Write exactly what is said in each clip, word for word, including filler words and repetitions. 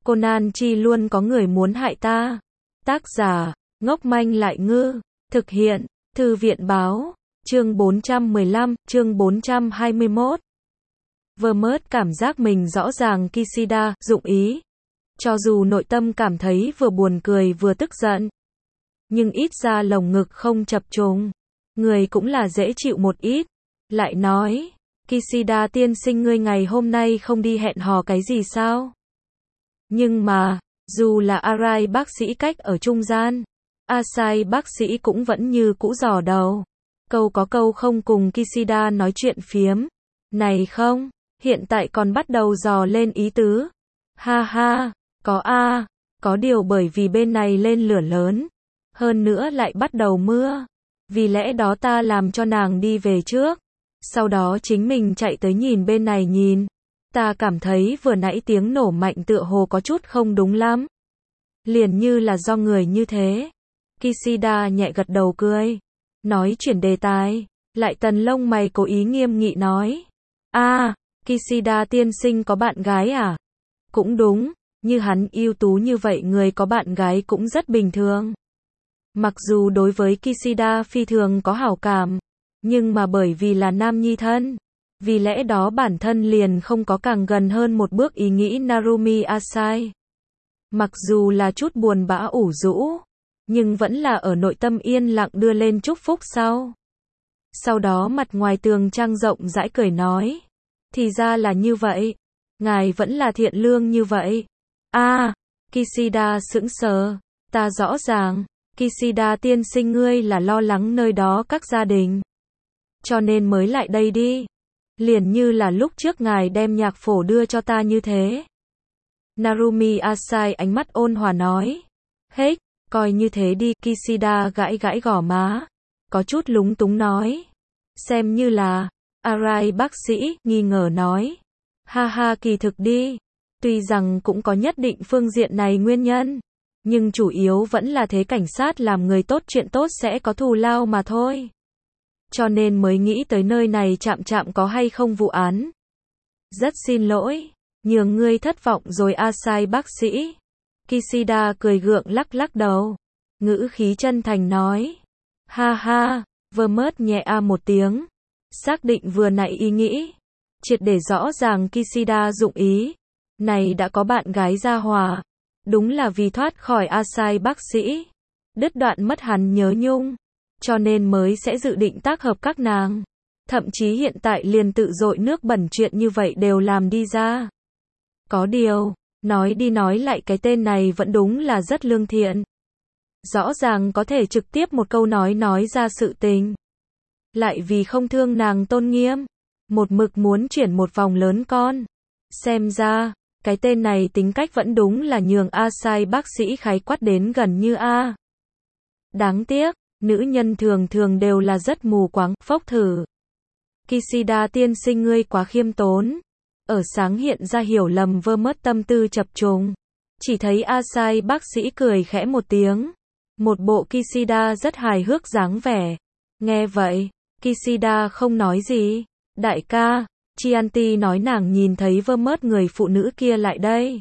Conan Chi luôn có người muốn hại ta. Tác giả, ngốc manh lại ngư. Thực hiện, Thư viện báo. Chương bốn trăm mười lăm, chương bốn trăm hai mươi mốt. Vermouth cảm giác mình rõ ràng Kishida, dụng ý. Cho dù nội tâm cảm thấy vừa buồn cười vừa tức giận. Nhưng ít ra lồng ngực không chập trùng. Người cũng là dễ chịu một ít. Lại nói, Kishida tiên sinh ngươi ngày hôm nay không đi hẹn hò cái gì sao? Nhưng mà, dù là Arai bác sĩ cách ở trung gian, Asai bác sĩ cũng vẫn như cũ dò đầu. Câu có câu không cùng Kishida nói chuyện phiếm. Này không, hiện tại còn bắt đầu dò lên ý tứ. Ha ha, có a, có điều bởi vì bên này lên lửa lớn. Hơn nữa lại bắt đầu mưa. Vì lẽ đó ta làm cho nàng đi về trước. Sau đó chính mình chạy tới nhìn bên này nhìn. Ta cảm thấy vừa nãy tiếng nổ mạnh tựa hồ có chút không đúng lắm. Liền như là do người như thế. Kishida nhẹ gật đầu cười. Nói chuyển đề tài. Lại tần lông mày cố ý nghiêm nghị nói. A, à, Kishida tiên sinh có bạn gái à? Cũng đúng, như hắn ưu tú như vậy người có bạn gái cũng rất bình thường. Mặc dù đối với Kishida phi thường có hảo cảm, nhưng mà bởi vì là nam nhi thân, vì lẽ đó bản thân liền không có càng gần hơn một bước ý nghĩ Narumi Asai. Mặc dù là chút buồn bã ủ rũ, nhưng vẫn là ở nội tâm yên lặng đưa lên chúc phúc sau. Sau đó mặt ngoài tường trang rộng rãi cười nói. Thì ra là như vậy. Ngài vẫn là thiện lương như vậy. A, à, Kishida sững sờ. Ta rõ ràng, Kishida tiên sinh ngươi là lo lắng nơi đó các gia đình. Cho nên mới lại đây đi. Liền như là lúc trước ngài đem nhạc phổ đưa cho ta như thế. Narumi Asai ánh mắt ôn hòa nói. Hết, coi như thế đi. Kishida gãi gãi gò má. Có chút lúng túng nói. Xem như là, Arai bác sĩ, nghi ngờ nói. Ha ha kỳ thực đi. Tuy rằng cũng có nhất định phương diện này nguyên nhân. Nhưng chủ yếu vẫn là thế cảnh sát làm người tốt chuyện tốt sẽ có thù lao mà thôi. Cho nên mới nghĩ tới nơi này chạm chạm có hay không vụ án. Rất xin lỗi. Nhường ngươi thất vọng rồi Asai bác sĩ. Kishida cười gượng lắc lắc đầu. Ngữ khí chân thành nói. Ha ha, Vermouth nhẹ a một tiếng. Xác định vừa nãy ý nghĩ. Triệt để rõ ràng Kishida dụng ý. Này đã có bạn gái gia hòa. Đúng là vì thoát khỏi Asai bác sĩ. Đứt đoạn mất hắn nhớ nhung. Cho nên mới sẽ dự định tác hợp các nàng. Thậm chí hiện tại liền tự dội nước bẩn chuyện như vậy đều làm đi ra. Có điều, nói đi nói lại cái tên này vẫn đúng là rất lương thiện. Rõ ràng có thể trực tiếp một câu nói nói ra sự tình. Lại vì không thương nàng tôn nghiêm. Một mực muốn chuyển một vòng lớn con. Xem ra, cái tên này tính cách vẫn đúng là nhường Asai bác sĩ khái quát đến gần như A. Đáng tiếc, nữ nhân thường thường đều là rất mù quáng, phốc thử. Kishida tiên sinh ngươi quá khiêm tốn. Ở sáng hiện ra hiểu lầm Vermouth tâm tư chập trùng. Chỉ thấy Asai bác sĩ cười khẽ một tiếng. Một bộ Kishida rất hài hước dáng vẻ. Nghe vậy, Kishida không nói gì. Đại ca, Chianti nói nàng nhìn thấy Vermouth người phụ nữ kia lại đây.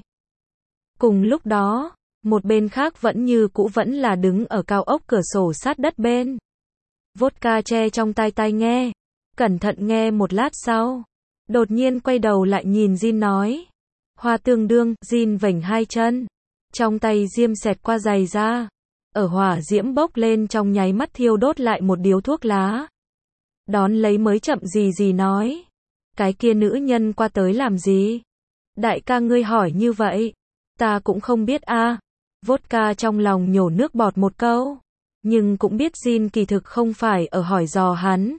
Cùng lúc đó, một bên khác vẫn như cũ vẫn là đứng ở cao ốc cửa sổ sát đất bên. Vodka che trong tai tai nghe. Cẩn thận nghe một lát sau. Đột nhiên quay đầu lại nhìn Jin nói. Hoa tương đương, Jin vểnh hai chân. Trong tay diêm xẹt qua giày ra. Ở hỏa diễm bốc lên trong nháy mắt thiêu đốt lại một điếu thuốc lá. Đón lấy mới chậm gì gì nói. Cái kia nữ nhân qua tới làm gì? Đại ca ngươi hỏi như vậy. Ta cũng không biết a. À. Vodka trong lòng nhổ nước bọt một câu. Nhưng cũng biết Jin kỳ thực không phải ở hỏi dò hắn.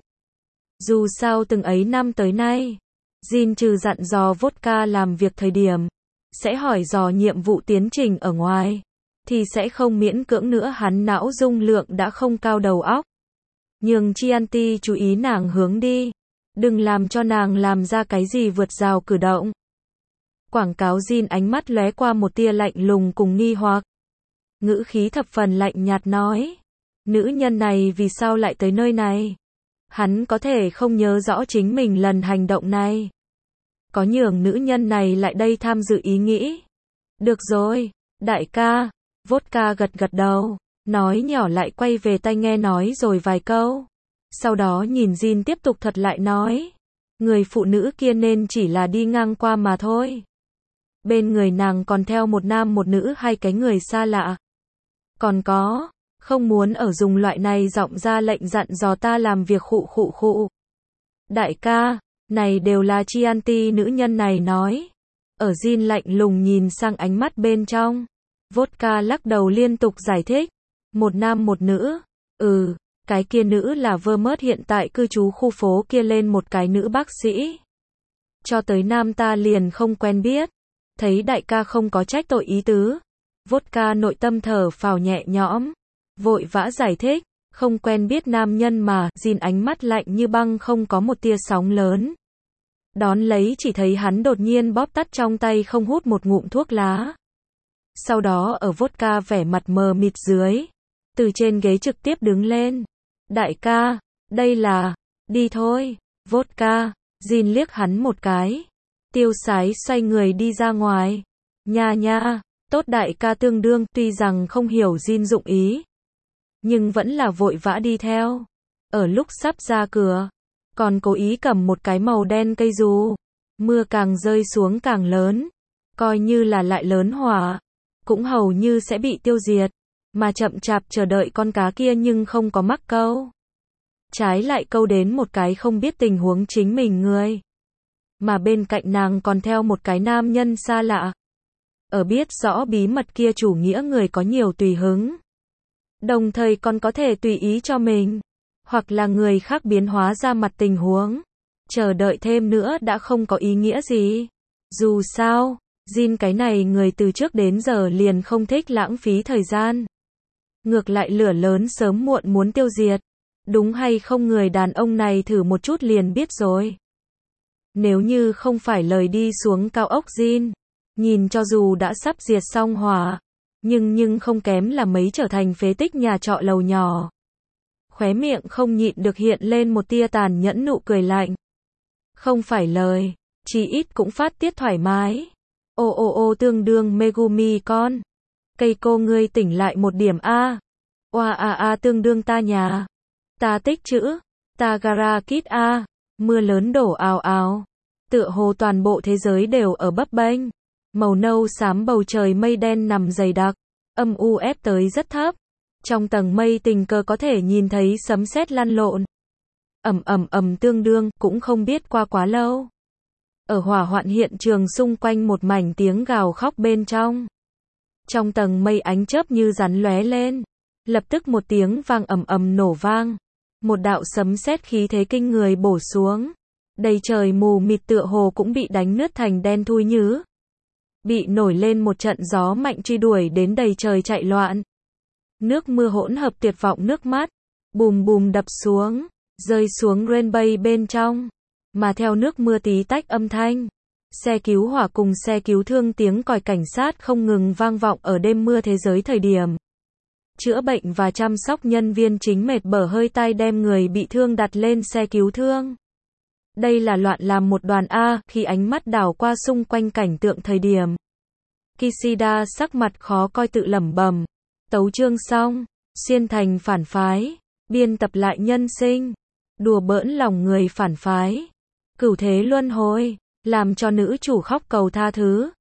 Dù sao từng ấy năm tới nay. Jin trừ dặn dò Vodka làm việc thời điểm. Sẽ hỏi dò nhiệm vụ tiến trình ở ngoài. Thì sẽ không miễn cưỡng nữa hắn não dung lượng đã không cao đầu óc. Nhường Chianti chú ý nàng hướng đi. Đừng làm cho nàng làm ra cái gì vượt rào cử động. Quảng cáo Jin ánh mắt lóe qua một tia lạnh lùng cùng nghi hoặc. Ngữ khí thập phần lạnh nhạt nói. Nữ nhân này vì sao lại tới nơi này? Hắn có thể không nhớ rõ chính mình lần hành động này. Có nhường nữ nhân này lại đây tham dự ý nghĩ. Được rồi, đại ca. Vodka gật gật đầu, nói nhỏ lại quay về tai nghe nói rồi vài câu. Sau đó nhìn Jin tiếp tục thuật lại nói. Người phụ nữ kia nên chỉ là đi ngang qua mà thôi. Bên người nàng còn theo một nam một nữ hai cái người xa lạ. Còn có, không muốn ở dùng loại này giọng ra lệnh dặn dò ta làm việc khụ khụ khụ. Đại ca, này đều là Chianti nữ nhân này nói. Ở Jin lạnh lùng nhìn sang ánh mắt bên trong. Vodka lắc đầu liên tục giải thích. Một nam một nữ. Ừ, cái kia nữ là Vermouth hiện tại cư trú khu phố kia lên một cái nữ bác sĩ. Cho tới nam ta liền không quen biết. Thấy đại ca không có trách tội ý tứ. Vodka nội tâm thở phào nhẹ nhõm. Vội vã giải thích. Không quen biết nam nhân mà, Jin ánh mắt lạnh như băng không có một tia sóng lớn. Đón lấy chỉ thấy hắn đột nhiên bóp tắt trong tay không hút một ngụm thuốc lá. Sau đó ở Vodka vẻ mặt mờ mịt dưới. Từ trên ghế trực tiếp đứng lên. Đại ca, đây là, đi thôi, Vodka. Jin liếc hắn một cái. Tiêu sái xoay người đi ra ngoài. Nha nha, tốt đại ca tương đương, tuy rằng không hiểu Jin dụng ý. Nhưng vẫn là vội vã đi theo. Ở lúc sắp ra cửa, còn cố ý cầm một cái màu đen cây dù. Mưa càng rơi xuống càng lớn. Coi như là lại lớn hỏa. Cũng hầu như sẽ bị tiêu diệt. Mà chậm chạp chờ đợi con cá kia nhưng không có mắc câu. Trái lại câu đến một cái không biết tình huống chính mình người. Mà bên cạnh nàng còn theo một cái nam nhân xa lạ. Ở biết rõ bí mật kia chủ nghĩa người có nhiều tùy hứng. Đồng thời còn có thể tùy ý cho mình. Hoặc là người khác biến hóa ra mặt tình huống. Chờ đợi thêm nữa đã không có ý nghĩa gì. Dù sao, Jin cái này người từ trước đến giờ liền không thích lãng phí thời gian. Ngược lại lửa lớn sớm muộn muốn tiêu diệt. Đúng hay không người đàn ông này thử một chút liền biết rồi. Nếu như không phải lời đi xuống cao ốc Jin. Nhìn cho dù đã sắp diệt xong hỏa. Nhưng nhưng không kém là mấy trở thành phế tích nhà trọ lầu nhỏ. Khóe miệng không nhịn được hiện lên một tia tàn nhẫn nụ cười lạnh. Không phải lời, chỉ ít cũng phát tiết thoải mái. Ô ô ô tương đương Megumi con. Cây cô ngươi tỉnh lại một điểm A. Oa a a tương đương ta nhà. Ta tích chữ. Ta gara kít A. Mưa lớn đổ ào ào. Tựa hồ toàn bộ thế giới đều ở bấp bênh. Màu nâu xám bầu trời mây đen nằm dày đặc. Âm u ép tới rất thấp. Trong tầng mây tình cờ có thể nhìn thấy sấm sét lăn lộn. Ầm ầm ầm tương đương, cũng không biết qua quá lâu. Ở hỏa hoạn hiện trường xung quanh một mảnh tiếng gào khóc bên trong. Trong tầng mây ánh chớp như rắn lóe lên. Lập tức một tiếng vang ầm ầm nổ vang. Một đạo sấm sét khí thế kinh người bổ xuống. Đầy trời mù mịt tựa hồ cũng bị đánh nứt thành đen thui nhứ. Bị nổi lên một trận gió mạnh truy đuổi đến đầy trời chạy loạn. Nước mưa hỗn hợp tuyệt vọng nước mắt. Bùm bùm đập xuống. Rơi xuống rainbow bên trong. Mà theo nước mưa tí tách âm thanh. Xe cứu hỏa cùng xe cứu thương tiếng còi cảnh sát không ngừng vang vọng ở đêm mưa thế giới thời điểm. Chữa bệnh và chăm sóc nhân viên chính mệt bở hơi tai đem người bị thương đặt lên xe cứu thương. Đây là loạn làm một đoàn A, khi ánh mắt đảo qua xung quanh cảnh tượng thời điểm. Kishida sắc mặt khó coi tự lẩm bẩm. Tấu chương xong, xuyên thành phản phái, biên tập lại nhân sinh, đùa bỡn lòng người phản phái, cửu thế luân hồi, làm cho nữ chủ khóc cầu tha thứ.